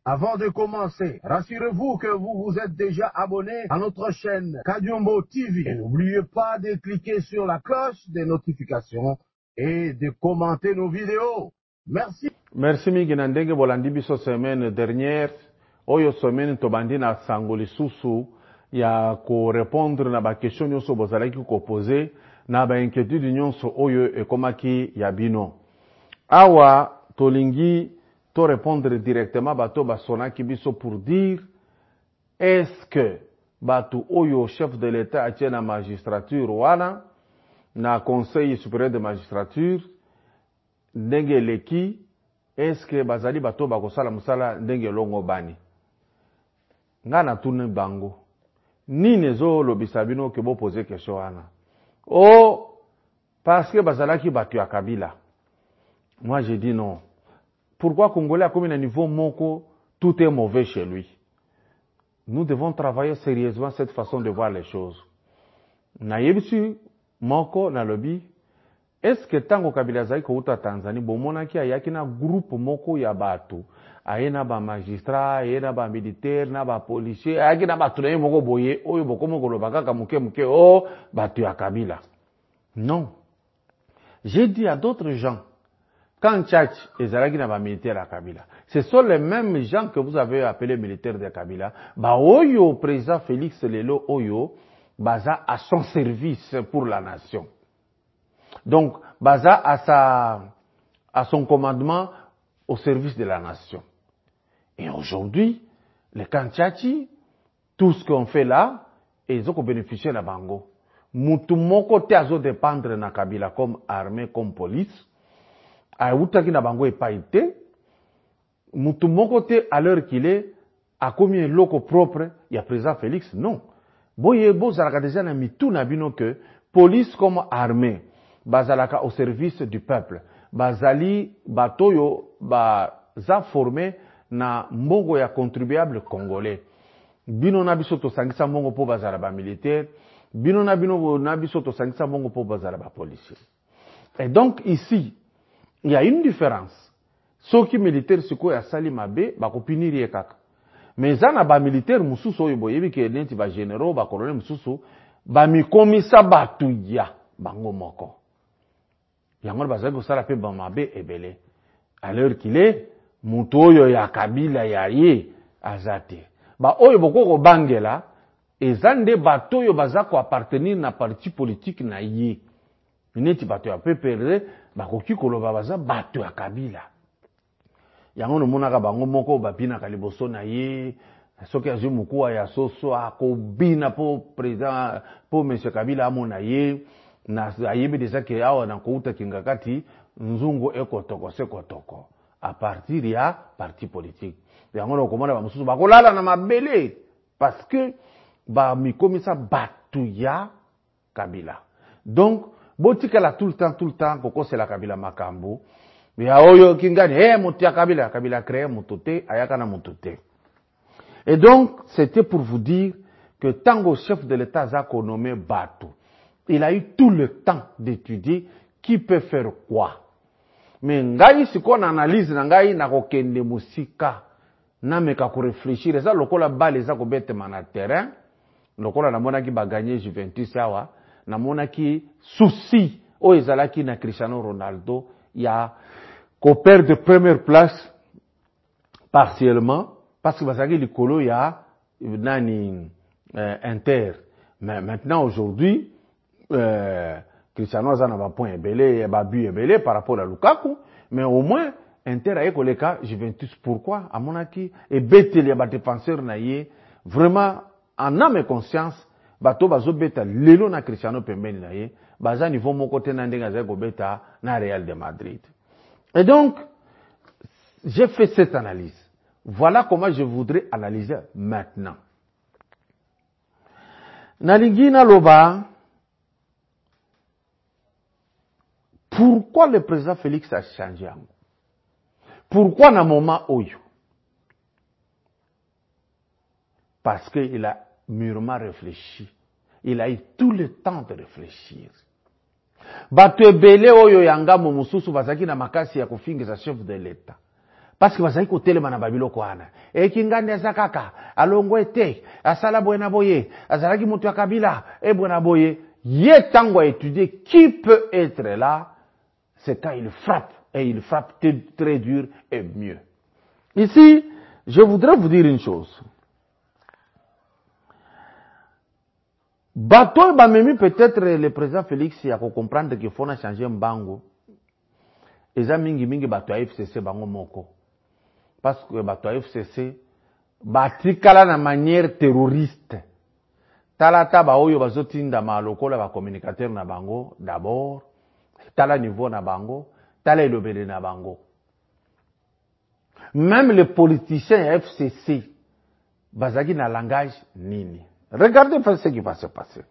Avant de commencer, rassurez-vous que vous vous êtes déjà abonné à notre chaîne Kadiombo TV. Et n'oubliez pas de cliquer sur la cloche des notifications et de commenter nos vidéos. Merci. Merci mingina ndenge bolandi biso semaine dernière. Oyo semaine tobandi na sango lisusu ya ko répondre na ba question nyonso bozalaki ko poser na ba inquiétude nyonso oyo ekomaki ya bino. Awa tolingi to répondre directement bato basonaki biso pour dire est-ce que bato oyo chef de l'État atie na magistrature wana na conseil supérieur de magistrature ndenge leki est-ce que bazali bato bakosala musala ndenge longo bani nga na tune bango nini ezolobisa bino ke bopoze question wana parce que bazalaki bato ya Kabila. Moi j'ai dit non. Pourquoi Congolais a comme un niveau moko tout est mauvais chez lui? Nous devons travailler sérieusement cette façon de voir les choses. Na yebisu moko na lobby. Est-ce que tango Kabila zai ko uta Tanzanie bomona ki ayaki na groupe moko ya bato ayena ba magistrat ayena ba militaire na ba policier ayaki na bato na moko boye oyo bokomo ko lobaka ka muke bato ya Kabila? Non. J'ai dit à d'autres gens quand Tchach et Zaragi n'a pas militaire à Kabila, ce sont les mêmes gens que vous avez appelés militaires de Kabila. Bah, Oyo, président Félix Lelo Oyo, Baza à son service pour la nation. Donc, Baza à son commandement au service de la nation. Et aujourd'hui, les Kanchachi, tout ce qu'on fait là, ils ont bénéficié de la Bango. Moutoumoko te azo dépendre na Kabila comme armée, comme police. Aoutaki na bango epaite mutu moko te à l'heure qu'il est a commis un loco propre il y a président Félix non boye bozalaka déjà na mitu na bino que police comme armée bazalaka au service du peuple bazali batoyo baza formé na mbongo ya contribuable congolais bino na biso to sangisa mbongo po bazala ba militaire bino na biso to sangisa mbongo po bazala ba policier. Et donc ici il y a une différence. Ceux qui militaires siko ya sali mabe ba kopiniri ekaka. Mais zana ba militaire mususu oyo boyebi ke neti ba généraux ba colonel mususu ba mikomisa batu ya bango moko. Yango bazali kosala pe ba mabe ebele. À l'heure qu'il est mutu oyo ya Kabila ya ye azate. Ba oyo bokoko bangela ezande bato oyo baza ko appartenir na parti politique na ye. Neti bato ya PPRD bakoki koloba baza bato ya Kabila. Yango no monaka bango moko babina ka liboso na ye soki azwi mukuwa ya soso akobina po président po monsieur Kabila amona ye na ayebi déjà ke awa na kouta kingakati nzungu ekotoko sekotoko à partir ya parti politique. Yango no komona ba mususu bakolala na mabele parce que ba mikomisa bato ya Kabila. Donc botikala tout le temps koko c'est la Kabila makambo ya oyo kingani mutia Kabila créé mutote ayaka na mutote. Et donc c'était pour vous dire que tango chef de l'État zako nommé Bato il a eu tout le temps d'étudier qui peut faire quoi. Mais ngai siko na analyse na ngai na kokende musika na meka ko réfléchir ça lokola bale za ko bete na terrain lokola na mona ki ba gagner Juventus awa na mona ki souci o ezalaki na Cristiano Ronaldo ya ko perdre première place partiellement parce que bazaki likolo ya nani Inter. Mais maintenant aujourd'hui Cristiano azana ba point belé ba but belé par rapport à Lukaku mais au moins Inter a koleka Juventus. Pourquoi à monaki et beteli ya ba défenseur na ye vraiment en âme et conscience bato bazo beta lelo na Cristiano pembeni na ye baza niveau moko te na ndenga za ko beta na Real de Madrid. Et donc j'ai fait cette analyse. Voilà comment je voudrais analyser maintenant. Nalingina loba pourquoi le président Félix a changé? Pourquoi na moment oyo? Parce qu'il a mûrement réfléchi. Il a eu tout le temps de réfléchir. Bato ebele oyo yanga mususu bazaki na makasi ya kofingiza chef de l'État. Parce que bazali kotelema na babiloko wana. E kingande azakaka, alongo ete, asala boye boye, azalaki mutu ya Kabila, e boye boye. Ye tango a étudié qui peut être là, c'est quand il frappe, et il frappe très dur et mieux. Ici, je voudrais vous dire une chose. Bato bamemi peut-être le président Félix a comprendre qu'il faut changer mbango. Eza mingi bato ya FCC bango moko. Parce que bato ya FCC batikala na manière terroriste. Talata ba oyo bazotinda ma lokola ba communicateur na bango d'abord, tala niveau na bango, tala elobele na bango. Même les politiciens FCC bazaki na langage nini. Regardez ce qui va se passer.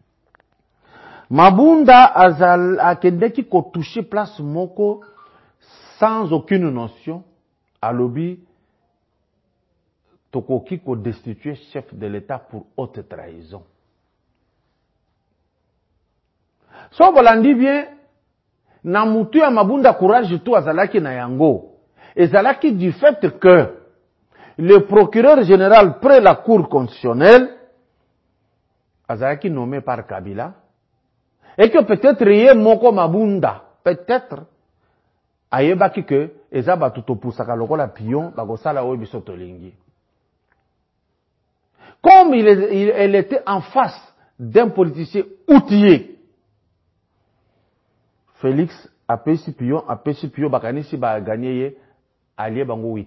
Mabunda azal akendeki ko toucher place moko sans aucune notion à lobby tokoki ko destituer chef de l'État pour haute trahison. So bolandi bien na mutu ya Mabunda courage tout azalaki na yango. Ezalaki du fait que le procureur général près la cour constitutionnelle azalaki nommé par Kabila et que peut-être yé moko Mabunda peut-être ayebaki que ezaba tutopusaka lokola pion bakosala oyo biso tolingi. Comme elle était en face d'un politicien outillé, Félix a pesi pion, bakanisi ba gagné allié bango 8.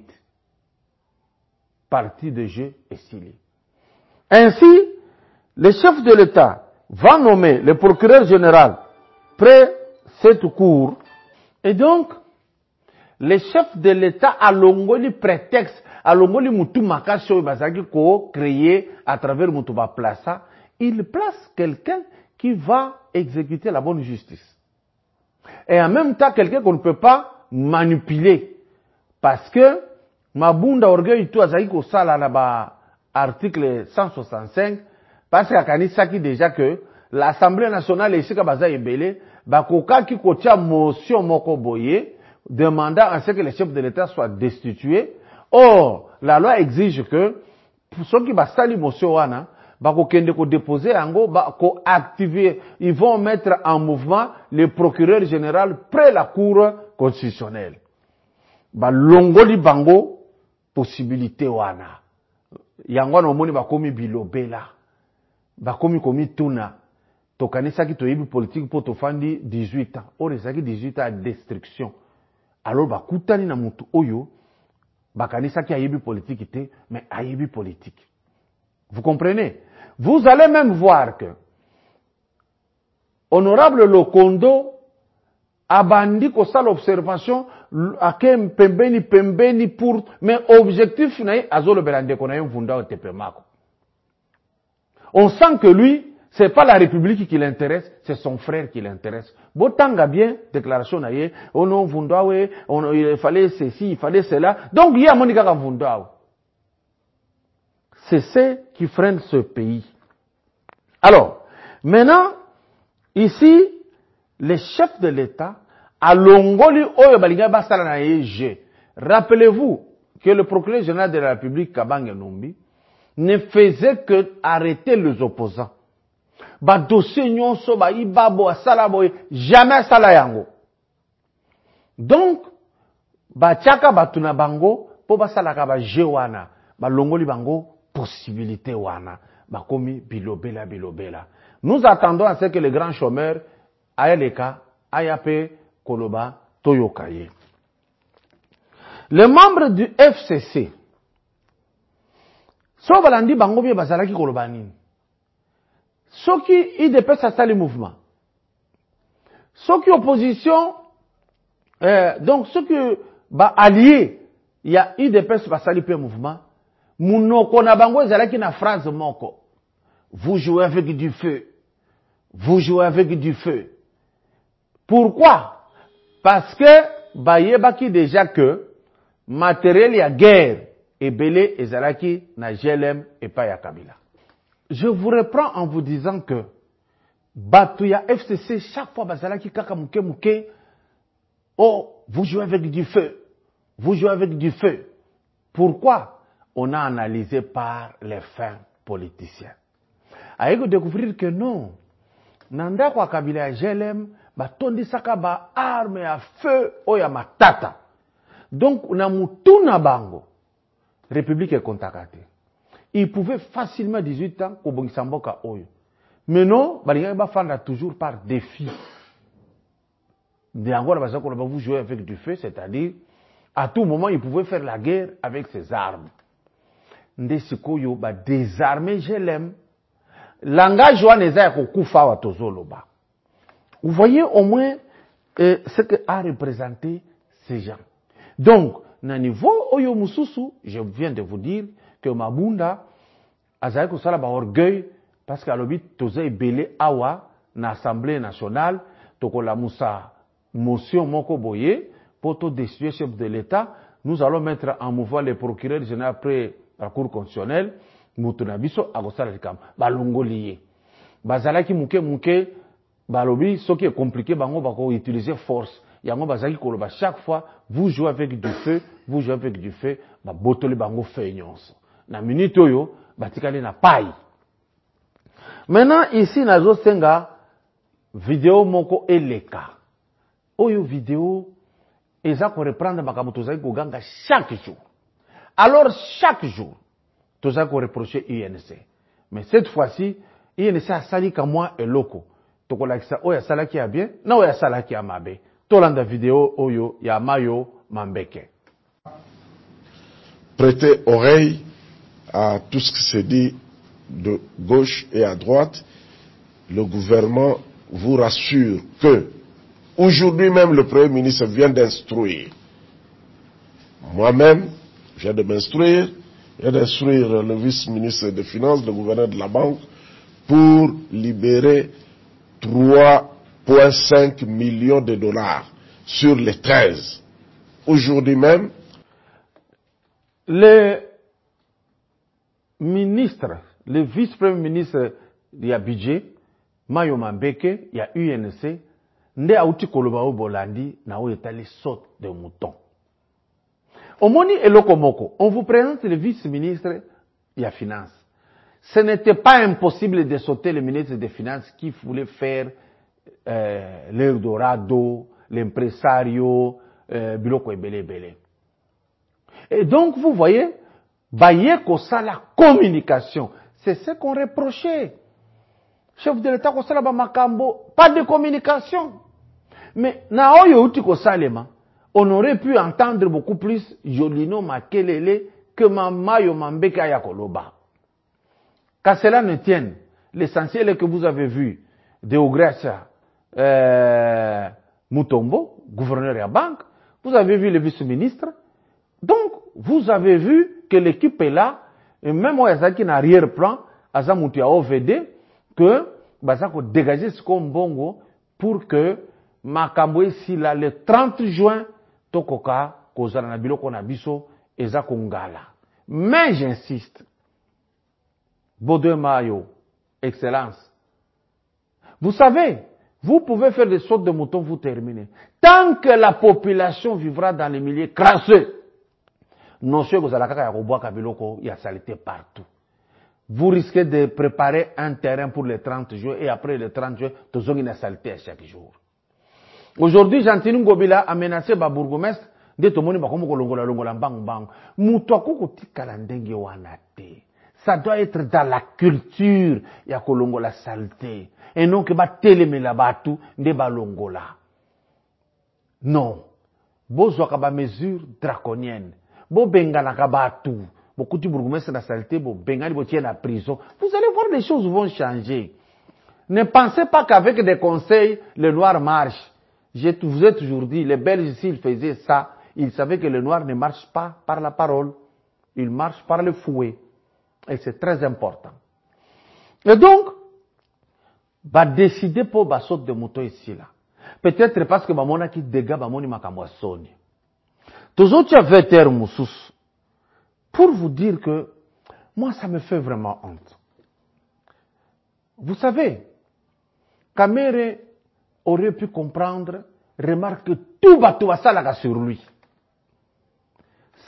Partie de jeu est scellée. Ainsi, le chef de l'État va nommer le procureur général près cette cour et donc le chef de l'État a longoli prétexte, a longoli mutu makasho bazaki ko créé à travers mutu ba plaça, il place quelqu'un qui va exécuter la bonne justice. Et en même temps quelqu'un qu'on ne peut pas manipuler parce que Mabunda orgueil tout azaki ko sala na ba article 165 parce que kanisaki déjà que l'Assemblée nationale ici ka baza ebele ba kokaki ko tia motion moko boye demandant à ce que le chef de l'État soit destitué. Or, la loi exige que, pour ceux qui va sali motion wana, bakokende ko déposer ango, ko activer, ils vont mettre en mouvement le procureur général près la cour constitutionnelle. Ba longoli bango, possibilité wana. Yango na omoni bakomi bilobela. Bakomi komi tuna. Tokanisaki toyebi politique pour tofandi 18 ans. Or, ezaki 18 ans à destruction. Alors, bakutani na mutu oyo, bakanisa ki ayebi politique te, mais ayebi politique. Vous comprenez? Vous allez même voir que, honorable Lokondo, abandi ko sala observation, ake pembeni pour, mais objectif na azolo belande ko na mvunda o tepemako. On sent que lui, c'est pas la République qui l'intéresse, c'est son frère qui l'intéresse. Botanga bien, déclaration naïe, oh non, Vundawe, il fallait ceci, il fallait cela. Donc, il y a Monika Vundawe. C'est ce qui freine ce pays. Alors, maintenant, ici, le chef de l'État, à Longoli, Oyo Balinga Basala naïe, rappelez-vous que le procureur général de la République, Kabang Numbi, ne faisait que arrêter les opposants. Ba dossier nyonso ba ibabo asala boy jamais sala yango. Donc ba tiaka batuna bango po basala ka ba jewana ba longoli bango possibilité wana ba komi bilobela. Nous attendons à ce que le grand chômeur ayeleka ayape koloba toyokaye. Les membres du FCC so balandi bango bi bazalaki koloba nini. Ceux qui IDPS a sali mouvement. Ceux qui opposition, donc ceux qui ba alliés, il y a IDPS va sali pe mouvement. Mounoko na bango ezalaki na phrase moko. Vous jouez avec du feu. Vous jouez avec du feu. Pourquoi? Parce que ba yebaki déjà que matériel ya guerre et belé ezalaki na GLM et pas ya Kabila. Je vous reprends en vous disant que Batouya FCC, chaque fois, bazalaki kaka mouke, oh, vous jouez avec du feu. vous jouez avec du feu. Pourquoi? On a analysé par les fins politiciennes. Avec découvrir que non. Nanda kwa kabila GLM, tondi saka ba arme à feu oya matata. Donc, na mutuna bango. République est contactée. Il pouvait facilement 18 ans au Bongisamboka oyo. Mais non, ba fanda toujours par défi. Vous jouez avec du feu, c'est-à-dire, à tout moment, il pouvait faire la guerre avec ses armes. Ndesikoyo ba désarmer GLM. Langage waneza kokufa watozoloba. Vous voyez au moins ce que a représenté ces gens. Donc, na niveau oyo mususu, je viens de vous dire que Mabunda azali kosala ba orgueil parce que alobi toza ebele awa na Assemblée nationale tokola musa motion moko boye pour to destituer chef de l'État. Nous allons mettre en mouvement le procureur général après la Cour constitutionnelle. Mutuna biso akosala likam balongoliye bazalaki muke balobi ce qui est compliqué bango bako utiliser force yango bazaki koloba chaque fois vous jouez avec du feu ba botoli bango feignance na minute oyo batikali na paille. Maintenant ici nazo senga vidéo moko eleka oyo vidéo eza ko reprendre makambo tozaki koganga chaque jour. Alors chaque jour tout ça qu'on reprochait INC. Mais cette fois-ci, INC a sali comme moi et loco. Donc on a dit ça, oya sala qui a bien, non oya sala qui a mabe. Tout l'an de vidéo, oyo, ya mayo, mambeke. Prêtez oreille à tout ce qui se dit de gauche et à droite. Le gouvernement vous rassure que aujourd'hui même le Premier ministre vient d'instruire. Moi-même, je viens de m'instruire. Et d'instruire le vice-ministre des Finances, le gouverneur de la banque, pour libérer 3,5 millions de dollars sur les 13. Aujourd'hui même, le ministre, le vice-premier ministre du budget, Mayo Mambeke, il y a UNC, nde auti koloba o bolandi na o etali saute de mouton. Omoni Elokomoko, on vous présente le vice-ministre des Finances. Ce n'était pas impossible de sauter le ministre des Finances qui voulait faire l'Eldorado, l'impresario, biloko ebele. Et donc, vous voyez, bayeko ça la communication. C'est ce qu'on reprochait. Chef de l'État, ça la makambo, pas de communication. Mais, na oyo uti ko salema. On aurait pu entendre beaucoup plus Jolino Makelele que Mayo Mambeka Yakoloba. Qu'à cela ne tienne, l'essentiel est que vous avez vu Deogracia Mutombo, gouverneur de la banque, vous avez vu le vice-ministre, donc vous avez vu que l'équipe est là, et même Oyazaki en arrière-plan, Azamuti a OVD, que Bazako dégager ce bongo pour que Makambo ici là, le 30 juin, Tokoka, Kozana na biloko na biso, eza kongala. Mais j'insiste. Baudouin Mayo, excellence. Vous savez, vous pouvez faire des sautes de mouton, vous terminez. Tant que la population vivra dans les milieux crasseux, non sûr que vous allez il y a saleté partout. Vous risquez de préparer un terrain pour le 30 juin et après le 30 juin, vous avez une saleté à chaque jour. Aujourd'hui, Jean-Tine Ngobila a menacé ba bourgmestre de tomoni ba komo longola bang bang. Mutoko kotikala ndenge wana te. Ça doit être dans la culture ya kolongola saleté et non que ba telemela batu nde ba longola. Non. Bozwaka ba mesure draconienne. Bo bengana ka batu. Beaucoup de bourgmestre na saleté bo bengani bo tienne à prison. Vous allez voir les choses vont changer. Ne pensez pas qu'avec des conseils le noir marche. Je vous ai toujours dit, les Belges, s'ils faisaient ça, ils savaient que le noir ne marche pas par la parole. Il marche par le fouet. Et c'est très important. Et donc, va décider pour la saute de moto ici, là. Peut-être parce que mamona qui dégage mamoni makamwasoni. Tous autres avaient moussous. Pour vous dire que, moi, ça me fait vraiment honte. Vous savez, Kamere aurait pu comprendre, remarque que tout bateau va s'alaga sur lui.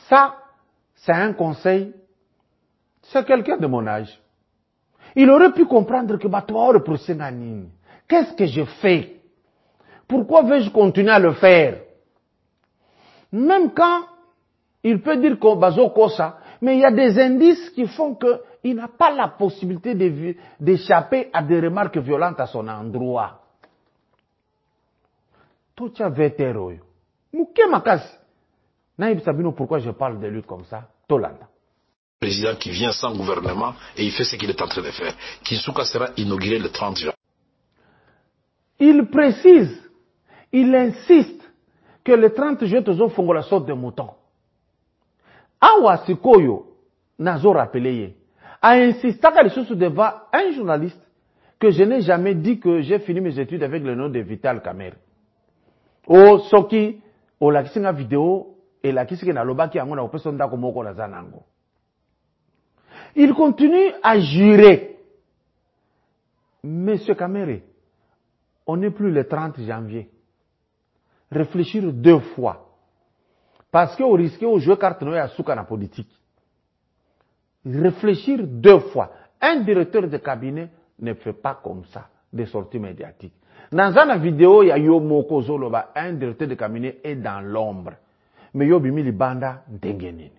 Ça, c'est un conseil. C'est quelqu'un de mon âge. Il aurait pu comprendre que qu'est-ce que je fais? Pourquoi vais-je continuer à le faire? Même quand il peut dire qu'on bazo kosa, mais il y a des indices qui font qu'il n'a pas la possibilité d'échapper à des remarques violentes à son endroit. Tout ça vétéro. Mouké makasi. Naïb Sabino, pourquoi je parle de lui comme ça? Tolanda. Président qui vient sans gouvernement et il fait ce qu'il est en train de faire. Kisuka sera inauguré le 30 juin. Il précise, il insiste que le 30 juin, nous avons la sorte de mouton. Awa Sikoyo, Nazo rappelé, a insisté devant un journaliste que je n'ai jamais dit que j'ai fini mes études avec le nom de Vital Kamerhe. O Soki, o la kisinga vidéo, et la kisinga na loba ki angona opeso ndako moko la zanango. Il continue à jurer. Monsieur Kamerhe, on n'est plus le 30 janvier. Réfléchir 2 fois. Parce qu'on risque de jouer carte noire à souka na politique. Réfléchir 2 fois. Un directeur de cabinet ne fait pas comme ça, des sorties médiatiques. Dans une vidéo, il y a yo moko zoloba, un directeur de cabinet est dans l'ombre. Mais yo bimi li banda ndengenini.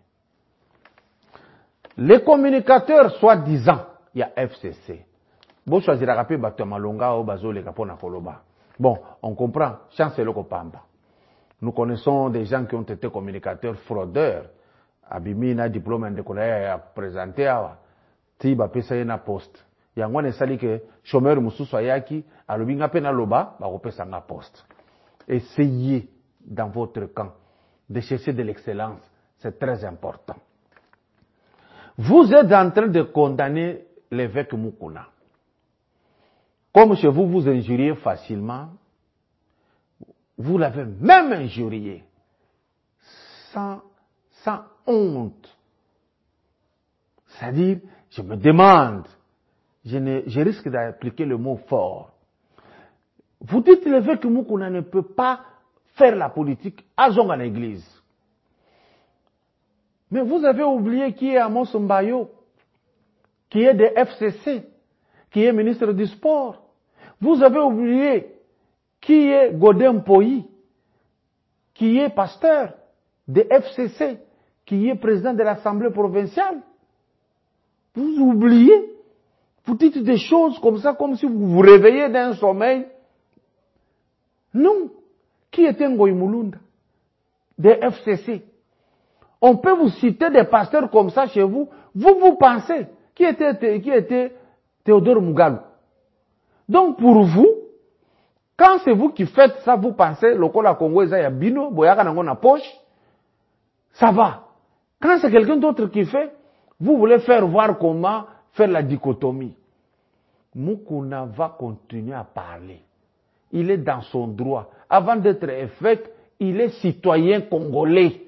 Les communicateurs soi-disant, il y a FCC. Bon, choisir à rappeler Malonga ou Bazo le Capona Koloba. Bon, on comprend, chancelo Kopamba. Nous connaissons des gens qui ont été communicateurs fraudeurs. Abimina diplôme de collège à présenter à Tiba Pesayena poste. Yangwane sali que chômeur mususu ayaki, alobinga pena loba, ba repesa nga poste. Essayez dans votre camp de chercher de l'excellence. C'est très important. Vous êtes en train de condamner l'évêque Mukuna. Comme chez vous, vous injuriez facilement, vous l'avez même injurié. Sans honte. C'est-à-dire, je me demande, je risque d'appliquer le mot fort. Vous dites l'évêque Mukuna ne peut pas faire la politique à Zonga l'église. Mais vous avez oublié qui est Amos Mbayo, qui est de FCC, qui est ministre du Sport. Vous avez oublié qui est Godin Poyi, qui est pasteur de FCC, qui est président de l'Assemblée provinciale. Vous oubliez, vous dites des choses comme ça, comme si vous vous réveillez d'un sommeil. Non. Qui était Ngoï Mulunda de FCC? On peut vous citer des pasteurs comme ça chez vous. Vous pensez qui était Théodore Mugalu. Donc pour vous, quand c'est vous qui faites ça, vous pensez lokola Congo ya bino, boyaka nango na poche, ça va. Quand c'est quelqu'un d'autre qui fait, vous voulez faire voir comment faire la dichotomie. Mukuna va continuer à parler. Il est dans son droit. Avant d'être évêque, il est citoyen congolais.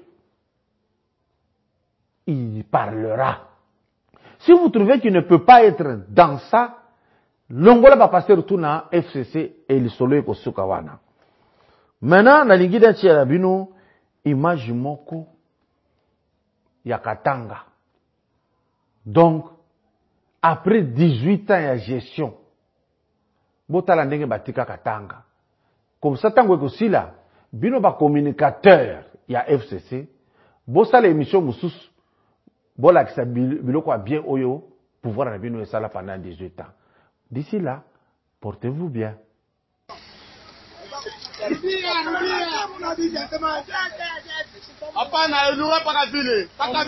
Il parlera. Si vous trouvez qu'il ne peut pas être dans ça, l'Ongola va passer retour à FCC et le soleil au Sukawana. Maintenant, la Ligue de Tchelabino, image moko, Yakatanga. Donc, après 18 ans de gestion, Botala ndenge batika Katanga. Comme ça, tango aussi là, bino ba communicateur, il y a FCC, bossa l'émission Moussous, bola qui sa biloko a bien oyo, pouvoir na bino et ça là pendant 18 ans. D'ici là, portez-vous bien. Hapana, lugha paka vile.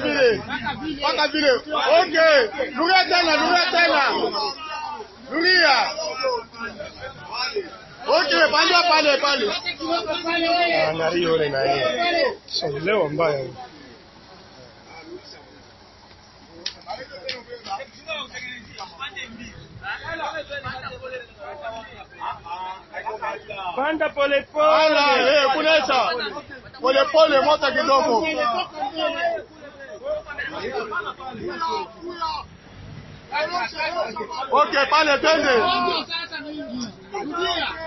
Okay, lugha tena. Luria. Okay, pale. Angalia yule na yeye. Sio leo mbaya. Panda pole. Ala, kunesha. Pole mota kidogo. Okay, pale twende.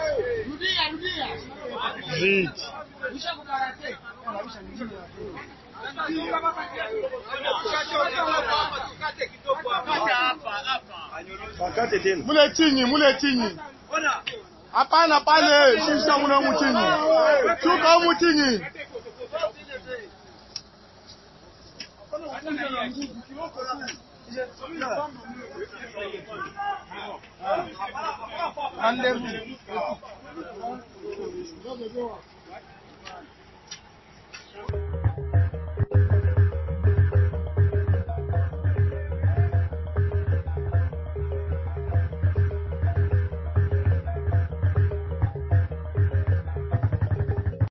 Rudia. Mule chini. Hapana pale, shusha muna mchini. Shuka mchini. Rendez-vous.